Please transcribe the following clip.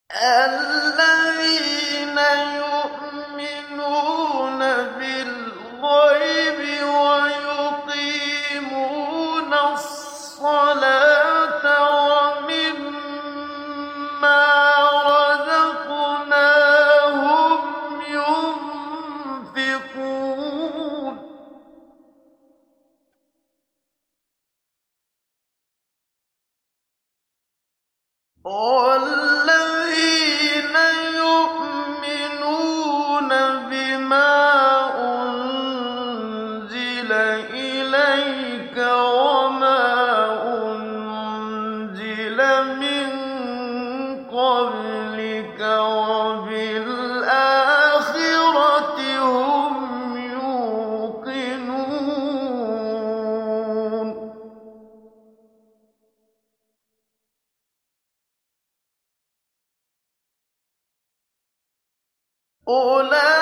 الذين يؤمنون بالغيب ويقيمون الصلاة ومما رزقناهم ينفقون والذين يؤمنون بما أنزل إليك وما أنزل من قبلك وبالآخرة هم يوقنون أولئك